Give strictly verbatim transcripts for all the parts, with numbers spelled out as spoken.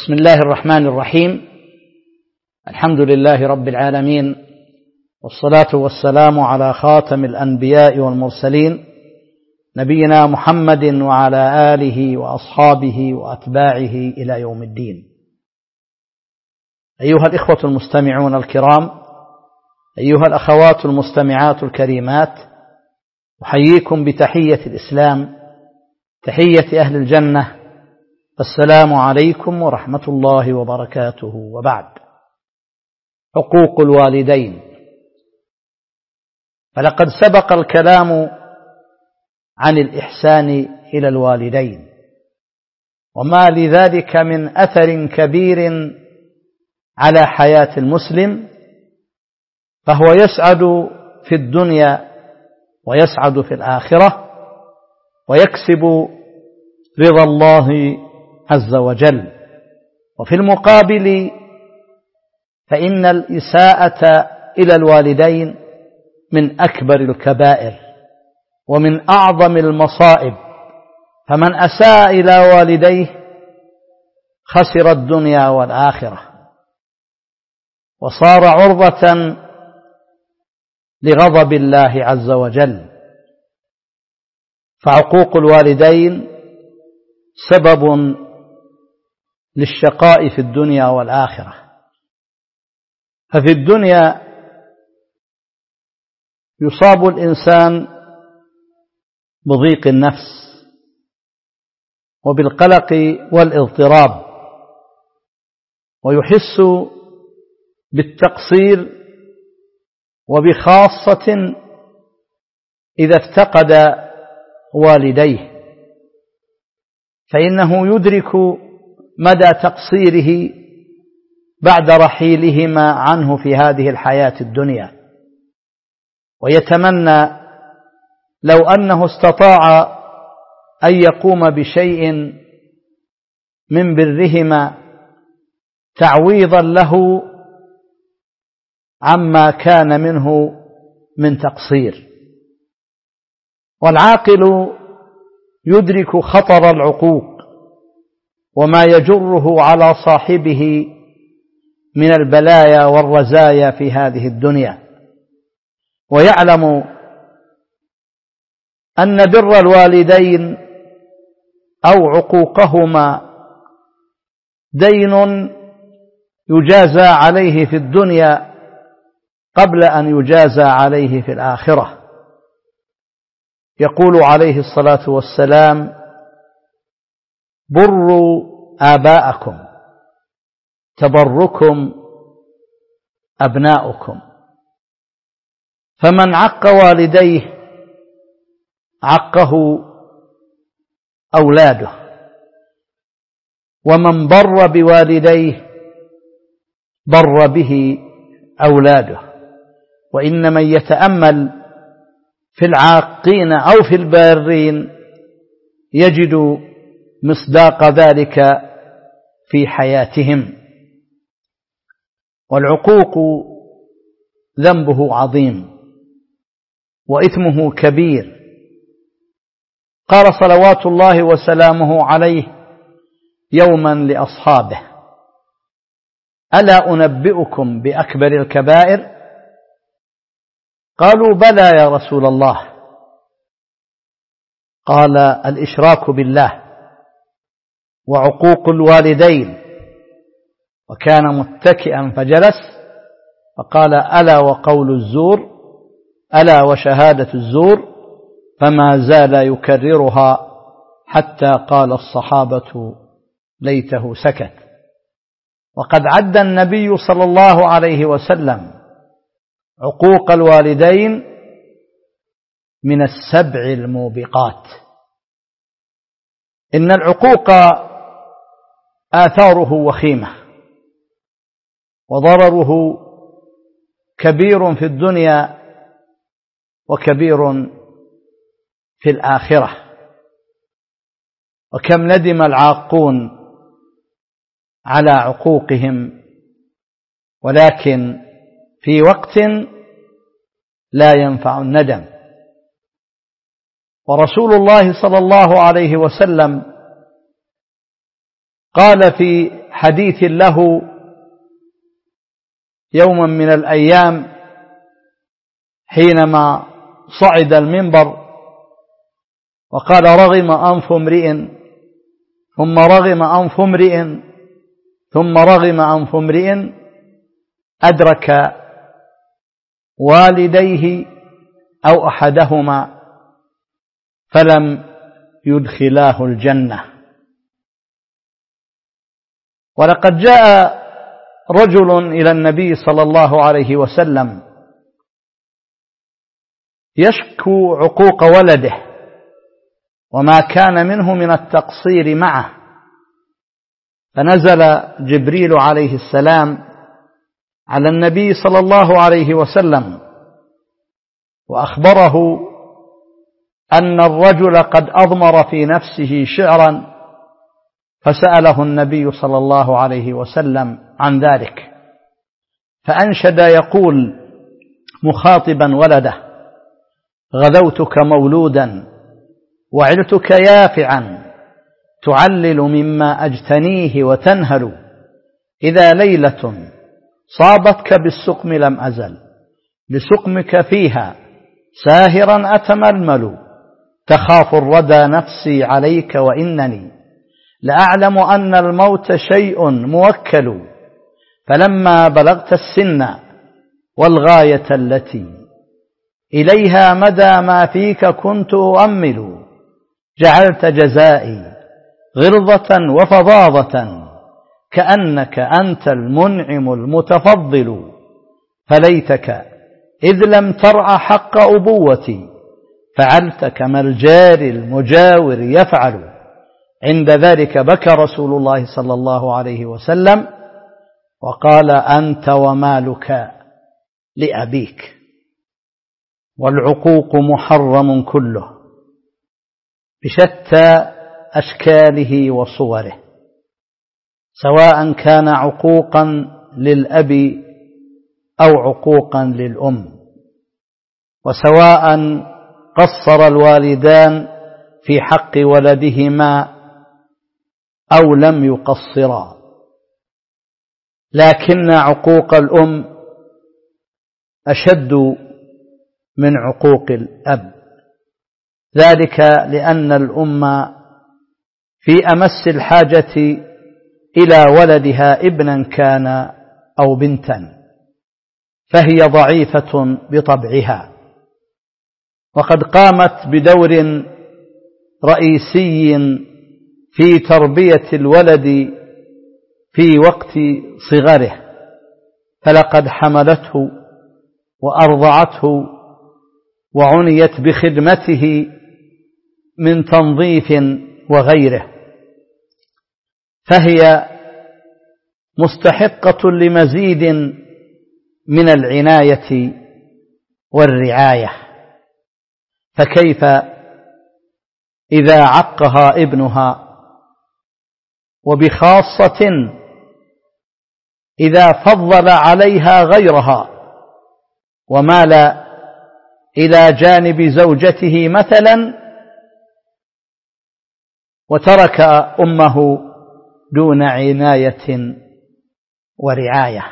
بسم الله الرحمن الرحيم. الحمد لله رب العالمين، والصلاة والسلام على خاتم الأنبياء والمرسلين نبينا محمد وعلى آله وأصحابه وأتباعه إلى يوم الدين. أيها الإخوة المستمعون الكرام، أيها الأخوات المستمعات الكريمات، أحييكم بتحية الإسلام، تحية أهل الجنة. السلام عليكم ورحمة الله وبركاته. وبعد، حقوق الوالدين. فلقد سبق الكلام عن الإحسان إلى الوالدين، وما لذلك من أثر كبير على حياة المسلم، فهو يسعد في الدنيا ويسعد في الآخرة، ويكسب رضا الله عز وجل. وفي المقابل فإن الإساءة إلى الوالدين من أكبر الكبائر ومن أعظم المصائب، فمن أساء إلى والديه خسر الدنيا والآخرة، وصار عرضة لغضب الله عز وجل. فعقوق الوالدين سبب للشقاء في الدنيا والآخرة. ففي الدنيا يصاب الإنسان بضيق النفس وبالقلق والاضطراب، ويحس بالتقصير، وبخاصة إذا افتقد والديه، فإنه يدرك مدى تقصيره بعد رحيلهما عنه في هذه الحياة الدنيا، ويتمنى لو أنه استطاع أن يقوم بشيء من برهما تعويضا له عما كان منه من تقصير. والعاقل يدرك خطر العقوق وما يجره على صاحبه من البلايا والرزايا في هذه الدنيا، ويعلم أن بر الوالدين أو عقوقهما دين يجازى عليه في الدنيا قبل أن يجازى عليه في الآخرة. يقول عليه الصلاة والسلام: بروا آباءكم تبركم أبناؤكم. فمن عق والديه عقه أولاده، ومن بر بوالديه بر به أولاده. وإن من يتأمل في العاقين أو في البارين يجد مصداق ذلك في حياتهم. والعقوق ذنبه عظيم وإثمه كبير. قال صلوات الله وسلامه عليه يوما لأصحابه: ألا أنبئكم بأكبر الكبائر؟ قالوا: بلى يا رسول الله. قال: الإشراك بالله، وعقوق الوالدين. وكان متكئا فجلس، فقال: ألا وقول الزور، ألا وشهادة الزور. فما زال يكررها حتى قال الصحابة: ليته سكت. وقد عد النبي صلى الله عليه وسلم عقوق الوالدين من السبع الموبقات. إن العقوق آثاره وخيمة، وضرره كبير في الدنيا وكبير في الآخرة. وكم ندم العاقون على عقوقهم، ولكن في وقت لا ينفع الندم. ورسول الله صلى الله عليه وسلم قال في حديث له يوما من الأيام حينما صعد المنبر وقال: رغم أنف امرئ ثم رغم أنف امرئ ثم رغم أنف امرئ أدرك والديه أو أحدهما فلم يدخلاه الجنة. ولقد جاء رجل إلى النبي صلى الله عليه وسلم يشكو عقوق ولده وما كان منه من التقصير معه، فنزل جبريل عليه السلام على النبي صلى الله عليه وسلم وأخبره أن الرجل قد أضمر في نفسه شعرا، فسأله النبي صلى الله عليه وسلم عن ذلك، فأنشد يقول مخاطبا ولده: غذوتك مولودا وعلتك يافعا، تعلل مما أجتنيه وتنهل، إذا ليلة صابتك بالسقم لم أزل لسقمك فيها ساهرا أتململ، تخاف الردى نفسي عليك وإنني لأعلم أن الموت شيء موكل، فلما بلغت السن والغاية التي إليها مدى ما فيك كنت أؤمل، جعلت جزائي غرضة وفظاظة كأنك أنت المنعم المتفضل، فليتك إذ لم ترع حق أبوتي فعلت كما الجار المجاور يفعل. عند ذلك بكى رسول الله صلى الله عليه وسلم وقال: أنت ومالك لأبيك. والعقوق محرم كله بشتى أشكاله وصوره، سواء كان عقوقا للأب أو عقوقا للأم، وسواء قصر الوالدان في حق ولدهما أو لم يقصرا، لكن عقوق الأم أشد من عقوق الأب، ذلك لأن الأم في أمس الحاجة إلى ولدها ابنا كان أو بنتا، فهي ضعيفة بطبعها، وقد قامت بدور رئيسي في تربية الولد في وقت صغره، فلقد حملته وأرضعته وعنيت بخدمته من تنظيف وغيره، فهي مستحقة لمزيد من العناية والرعاية، فكيف إذا عقها ابنها، وبخاصة إذا فضل عليها غيرها ومال إلى جانب زوجته مثلا وترك أمه دون عناية ورعاية.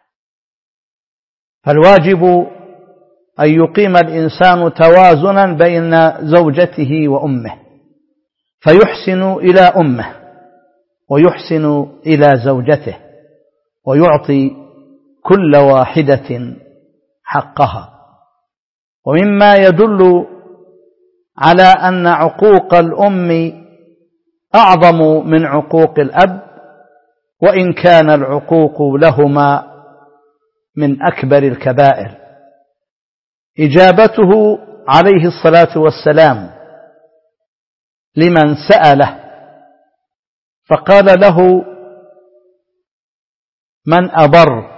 فالواجب أن يقيم الإنسان توازنا بين زوجته وأمه، فيحسن إلى أمه ويحسن إلى زوجته، ويعطي كل واحدة حقها. ومما يدل على أن عقوق الأم أعظم من عقوق الأب، وإن كان العقوق لهما من أكبر الكبائر، إجابته عليه الصلاة والسلام لمن سأله فقال له: من أبر؟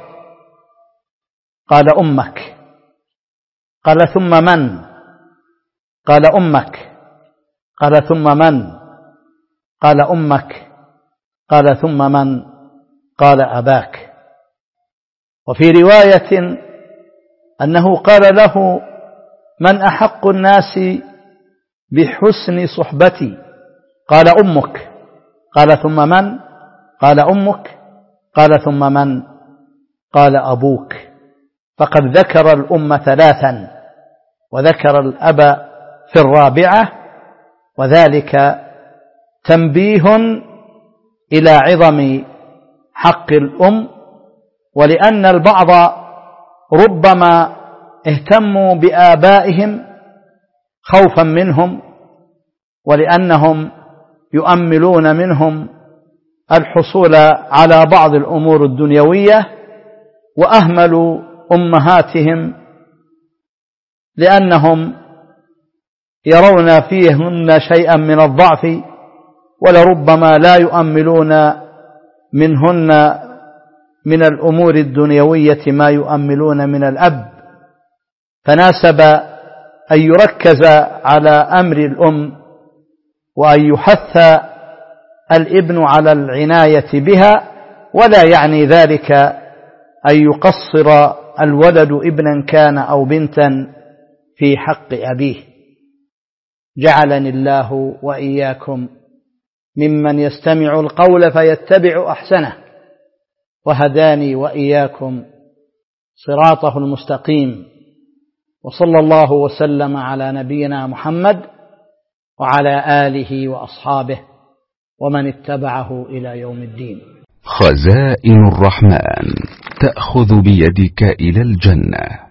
قال: أمك. قال: ثم من؟ قال: أمك. قال: ثم من؟ قال: أمك. قال: ثم من؟ قال: أباك. وفي رواية أنه قال له: من أحق الناس بحسن صحبتي؟ قال: أمك. قال: ثم من؟ قال أمك. قال ثم من؟ قال أبوك. فقد ذكر الأم ثلاثا وذكر الأب في الرابعة، وذلك تنبيه إلى عظم حق الأم، ولأن البعض ربما اهتموا بآبائهم خوفا منهم، ولأنهم يؤملون منهم الحصول على بعض الأمور الدنيوية، وأهملوا أمهاتهم لأنهم يرون فيهن شيئا من الضعف، ولربما لا يؤملون منهن من الأمور الدنيوية ما يؤملون من الأب. فناسب أن يركز على أمر الأم، وأن يحث الابن على العناية بها، ولا يعني ذلك أن يقصر الولد ابنا كان أو بنتا في حق أبيه. جعلني الله وإياكم ممن يستمع القول فيتبع أحسنه، وهداني وإياكم صراطه المستقيم، وصلى الله وسلم على نبينا محمد وعلى آله وأصحابه ومن اتبعه إلى يوم الدين. خزائن الرحمن تأخذ بيدك إلى الجنة.